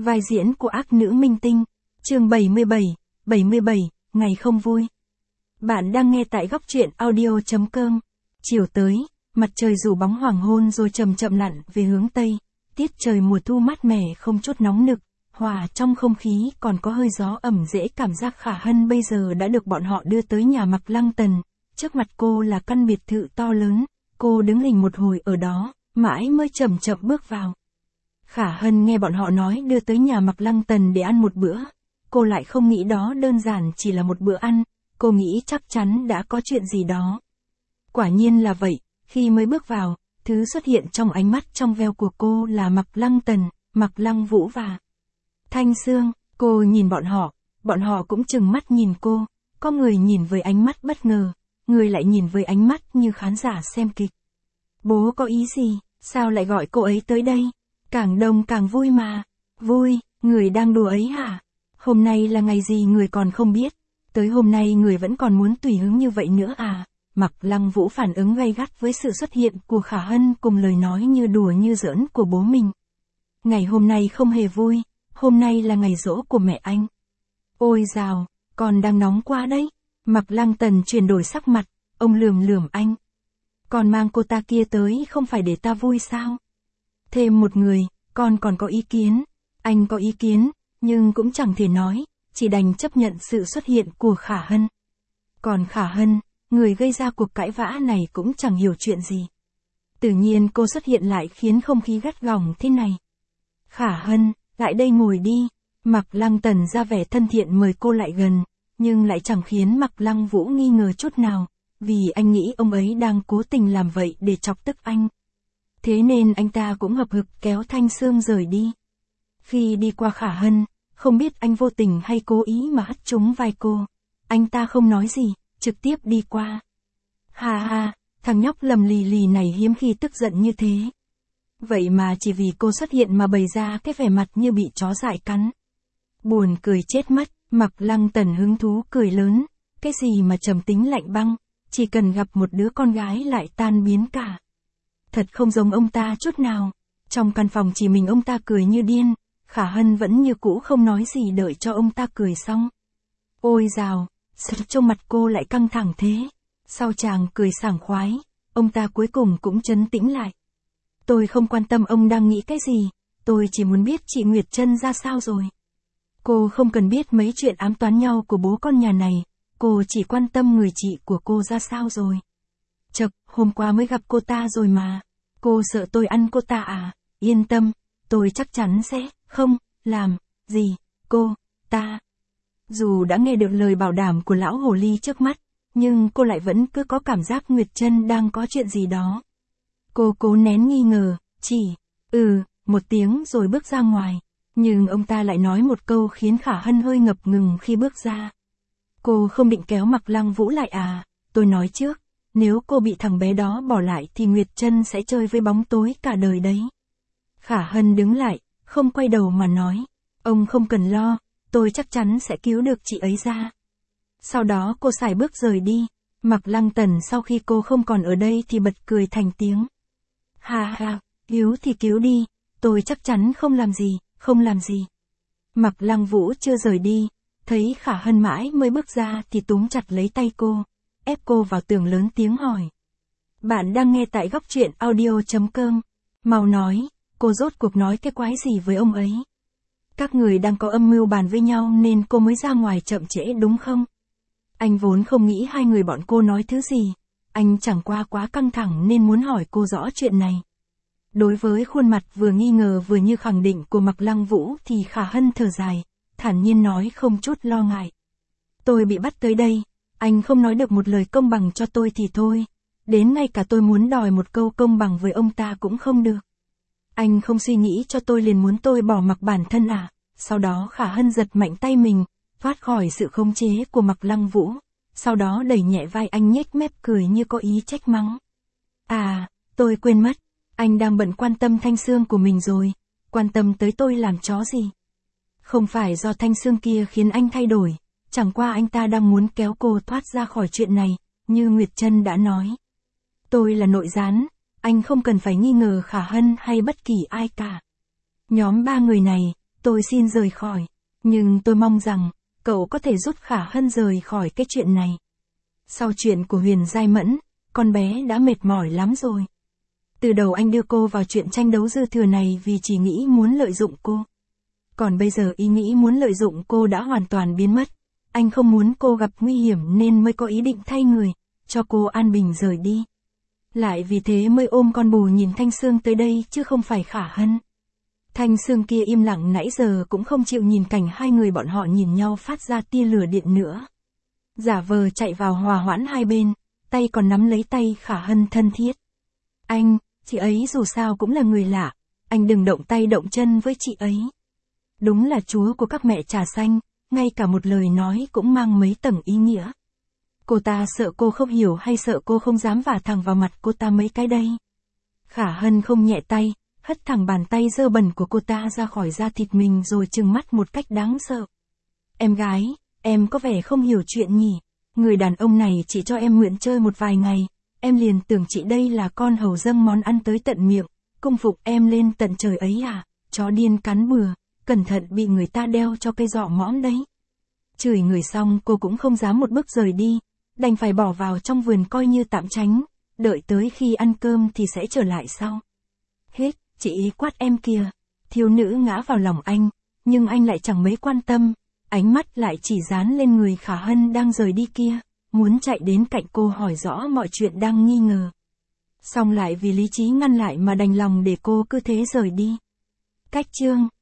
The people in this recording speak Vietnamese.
Vai diễn của ác nữ minh tinh. Chương 77, ngày không vui. Bạn đang nghe tại góc truyện audio.com. Chiều tới, mặt trời rủ bóng hoàng hôn rồi chậm chậm lặn về hướng Tây. Tiết trời mùa thu mát mẻ không chút nóng nực, hòa trong không khí còn có hơi gió ẩm dễ cảm giác Khả Hân bây giờ đã được bọn họ đưa tới nhà Mạc Lăng Tần. Trước mặt cô là căn biệt thự to lớn, cô đứng hình một hồi ở đó, mãi mới chậm chậm bước vào. Khả Hân nghe bọn họ nói đưa tới nhà Mạc Lăng Tần để ăn một bữa. Cô lại không nghĩ đó đơn giản chỉ là một bữa ăn, cô nghĩ chắc chắn đã có chuyện gì đó. Quả nhiên là vậy, khi mới bước vào, thứ xuất hiện trong ánh mắt trong veo của cô là Mạc Lăng Tần, Mạc Lăng Vũ và Thanh Sương. Cô nhìn bọn họ cũng trừng mắt nhìn cô, có người nhìn với ánh mắt bất ngờ, người lại nhìn với ánh mắt như khán giả xem kịch. Bố có ý gì, sao lại gọi cô ấy tới đây? Càng đông càng vui mà. Vui, người đang đùa ấy hả? Hôm nay là ngày gì người còn không biết, tới hôm nay người vẫn còn muốn tùy hứng như vậy nữa à? Mạc Lăng Vũ phản ứng gay gắt với sự xuất hiện của Khả Hân cùng lời nói như đùa như giỡn của bố mình. Ngày hôm nay không hề vui, hôm nay là ngày giỗ của mẹ anh. Ôi dào, con đang nóng quá đấy. Mạc Lăng Tần chuyển đổi sắc mặt, ông lườm lườm anh. Con mang cô ta kia tới không phải để ta vui sao? Thêm một người, con còn có ý kiến. Anh có ý kiến, nhưng cũng chẳng thể nói, chỉ đành chấp nhận sự xuất hiện của Khả Hân. Còn Khả Hân, người gây ra cuộc cãi vã này cũng chẳng hiểu chuyện gì. Tự nhiên cô xuất hiện lại khiến không khí gắt gỏng thế này. Khả Hân, lại đây ngồi đi. Mạc Lăng Tần ra vẻ thân thiện mời cô lại gần, nhưng lại chẳng khiến Mạc Lăng Vũ nghi ngờ chút nào, vì anh nghĩ ông ấy đang cố tình làm vậy để chọc tức anh. Thế nên anh ta cũng hậm hực kéo Thanh Sương rời đi. Khi đi qua Khả Hân, không biết anh vô tình hay cố ý mà hất trúng vai cô. Anh ta không nói gì, trực tiếp đi qua. Ha ha, thằng nhóc lầm lì lì này hiếm khi tức giận như thế. Vậy mà chỉ vì cô xuất hiện mà bày ra cái vẻ mặt như bị chó dại cắn. Buồn cười chết mất, Mạc Lăng Tần hứng thú cười lớn. Cái gì mà trầm tính lạnh băng, chỉ cần gặp một đứa con gái lại tan biến cả. Thật không giống ông ta chút nào. Trong căn phòng chỉ mình ông ta cười như điên, Khả Hân vẫn như cũ không nói gì đợi cho ông ta cười xong. Ôi dào, sao trông mặt cô lại căng thẳng thế? Sau chàng cười sảng khoái, ông ta cuối cùng cũng trấn tĩnh lại. Tôi không quan tâm ông đang nghĩ cái gì, tôi chỉ muốn biết chị Nguyệt Trân ra sao rồi. Cô không cần biết mấy chuyện ám toán nhau của bố con nhà này, cô chỉ quan tâm người chị của cô ra sao rồi. Chậc, hôm qua mới gặp cô ta rồi mà. Cô sợ tôi ăn cô ta à? Yên tâm, tôi chắc chắn sẽ không làm gì cô ta. Dù đã nghe được lời bảo đảm của lão hồ ly trước mắt, nhưng cô lại vẫn cứ có cảm giác Nguyệt Trân đang có chuyện gì đó. Cô cố nén nghi ngờ, chỉ một tiếng rồi bước ra ngoài, nhưng ông ta lại nói một câu khiến Khả Hân hơi ngập ngừng khi bước ra. Cô không định kéo Mạc Lăng Vũ lại à? Tôi nói trước, nếu cô bị thằng bé đó bỏ lại thì Nguyệt Trân sẽ chơi với bóng tối cả đời đấy. Khả Hân đứng lại, không quay đầu mà nói, ông không cần lo, tôi chắc chắn sẽ cứu được chị ấy ra. Sau đó cô sải bước rời đi. Mạc Lăng Tần sau khi cô không còn ở đây thì bật cười thành tiếng. Ha ha, cứu thì cứu đi, tôi chắc chắn không làm gì. Mạc Lăng Vũ chưa rời đi, thấy Khả Hân mãi mới bước ra thì túm chặt lấy tay cô, ép cô vào tường lớn tiếng hỏi. Bạn đang nghe tại góc truyện audio.com. Mau nói, cô rốt cuộc nói cái quái gì với ông ấy? Các người đang có âm mưu bàn với nhau nên cô mới ra ngoài chậm trễ đúng không? Anh vốn không nghĩ hai người bọn cô nói thứ gì, anh chẳng qua quá căng thẳng nên muốn hỏi cô rõ chuyện này. Đối với khuôn mặt vừa nghi ngờ vừa như khẳng định của Mạc Lăng Vũ thì Khả Hân thở dài, thản nhiên nói không chút lo ngại. Tôi bị bắt tới đây, anh không nói được một lời công bằng cho tôi thì thôi, đến ngay cả tôi muốn đòi một câu công bằng với ông ta cũng không được. Anh không suy nghĩ cho tôi liền muốn tôi bỏ mặc bản thân à? Sau đó Khả Hân giật mạnh tay mình, thoát khỏi sự khống chế của Mạc Lăng Vũ, sau đó đẩy nhẹ vai anh nhếch mép cười như có ý trách mắng. À, tôi quên mất, anh đang bận quan tâm Thanh Sương của mình rồi, quan tâm tới tôi làm chó gì? Không phải do Thanh Sương kia khiến anh thay đổi, chẳng qua anh ta đang muốn kéo cô thoát ra khỏi chuyện này, như Nguyệt Trân đã nói. Tôi là nội gián, anh không cần phải nghi ngờ Khả Hân hay bất kỳ ai cả. Nhóm ba người này, Tôi xin rời khỏi. Nhưng tôi mong rằng, cậu có thể giúp Khả Hân rời khỏi cái chuyện này. Sau chuyện của Huyền Giai Mẫn, con bé đã mệt mỏi lắm rồi. Từ đầu anh đưa cô vào chuyện tranh đấu dư thừa này vì chỉ nghĩ muốn lợi dụng cô. Còn bây giờ ý nghĩ muốn lợi dụng cô đã hoàn toàn biến mất. Anh không muốn cô gặp nguy hiểm nên mới có ý định thay người, cho cô an bình rời đi. Lại vì thế mới ôm con bù nhìn Thanh Sương tới đây chứ không phải Khả Hân. Thanh Sương kia im lặng nãy giờ cũng không chịu nhìn cảnh hai người bọn họ nhìn nhau phát ra tia lửa điện nữa. Giả vờ chạy vào hòa hoãn hai bên, tay còn nắm lấy tay Khả Hân thân thiết. Anh, chị ấy dù sao cũng là người lạ, anh đừng động tay động chân với chị ấy. Đúng là chúa của các mẹ trà xanh, ngay cả một lời nói cũng mang mấy tầng ý nghĩa. Cô ta sợ cô không hiểu hay sợ cô không dám vả thẳng vào mặt cô ta mấy cái đây. Khả Hân không nhẹ tay, hất thẳng bàn tay dơ bẩn của cô ta ra khỏi da thịt mình rồi trừng mắt một cách đáng sợ. Em gái, em có vẻ không hiểu chuyện nhỉ. Người đàn ông này chỉ cho em mượn chơi một vài ngày, em liền tưởng chị đây là con hầu dâng món ăn tới tận miệng, cung phục em lên tận trời ấy à, chó điên cắn bừa, cẩn thận bị người ta đeo cho cây giỏ mõm đấy. Chửi người xong cô cũng không dám một bước rời đi, đành phải bỏ vào trong vườn coi như tạm tránh, đợi tới khi ăn cơm thì sẽ trở lại sau. Hết, chị quát em kìa. Thiếu nữ ngã vào lòng anh, nhưng anh lại chẳng mấy quan tâm, ánh mắt lại chỉ dán lên người Khả Hân đang rời đi kia, muốn chạy đến cạnh cô hỏi rõ mọi chuyện đang nghi ngờ. Xong lại vì lý trí ngăn lại mà đành lòng để cô cứ thế rời đi. Cách chương